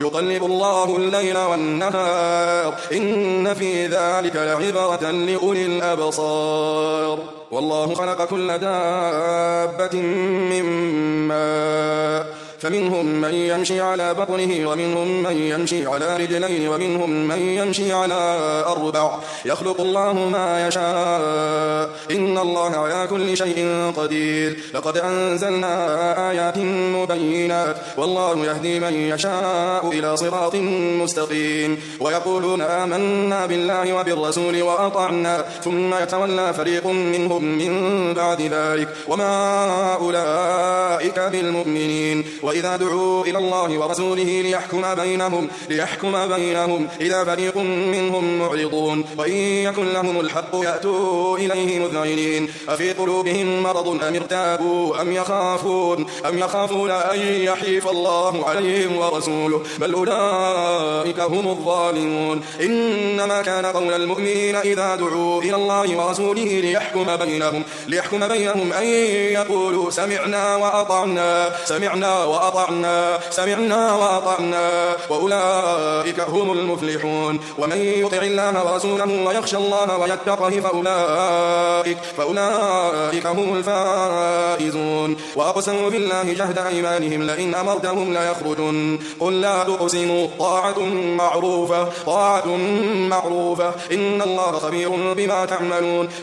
يقلب الله الليل والنهار إن في ذلك لعبرة لأولي الأبصار والله خلق كل دابة من ماء فمنهم من يمشي على بطنه ومنهم من يمشي على رجلين ومنهم من يمشي على أربع يخلق الله ما يشاء إن الله على كل شيء قدير لقد أنزلنا آيات مبينات والله يهدي من يشاء إلى صراط مستقيم ويقولون آمنا بالله وبالرسول وأطعنا ثم يتولى فريق منهم من بعد ذلك وما أولئك بالمؤمنين وإذا دعوا إلى الله ورسوله ليحكم بينهم إذا فريق منهم معرضون وإن يكن لهم الحق يأتوا إليه مذعنين أفي قلوبهم مرض أم ارتابوا أم يخافون أن يحيف الله عليهم ورسوله بل أولئك هم الظالمون إنما كان قول المؤمنين إذا دعوا إلى الله ورسوله ليحكم بينهم أن يقولوا سمعنا وأطعنا وأولئك هم المفلحون ومن يطع الله ورسوله ويخشى الله ويتقه فأولئك هم الفائزون وأقسموا بالله جهد أيمانهم لئن أمرتهم ليخرجن قل لا تقسموا طاعة معروفة إن الله خبير بما تعملون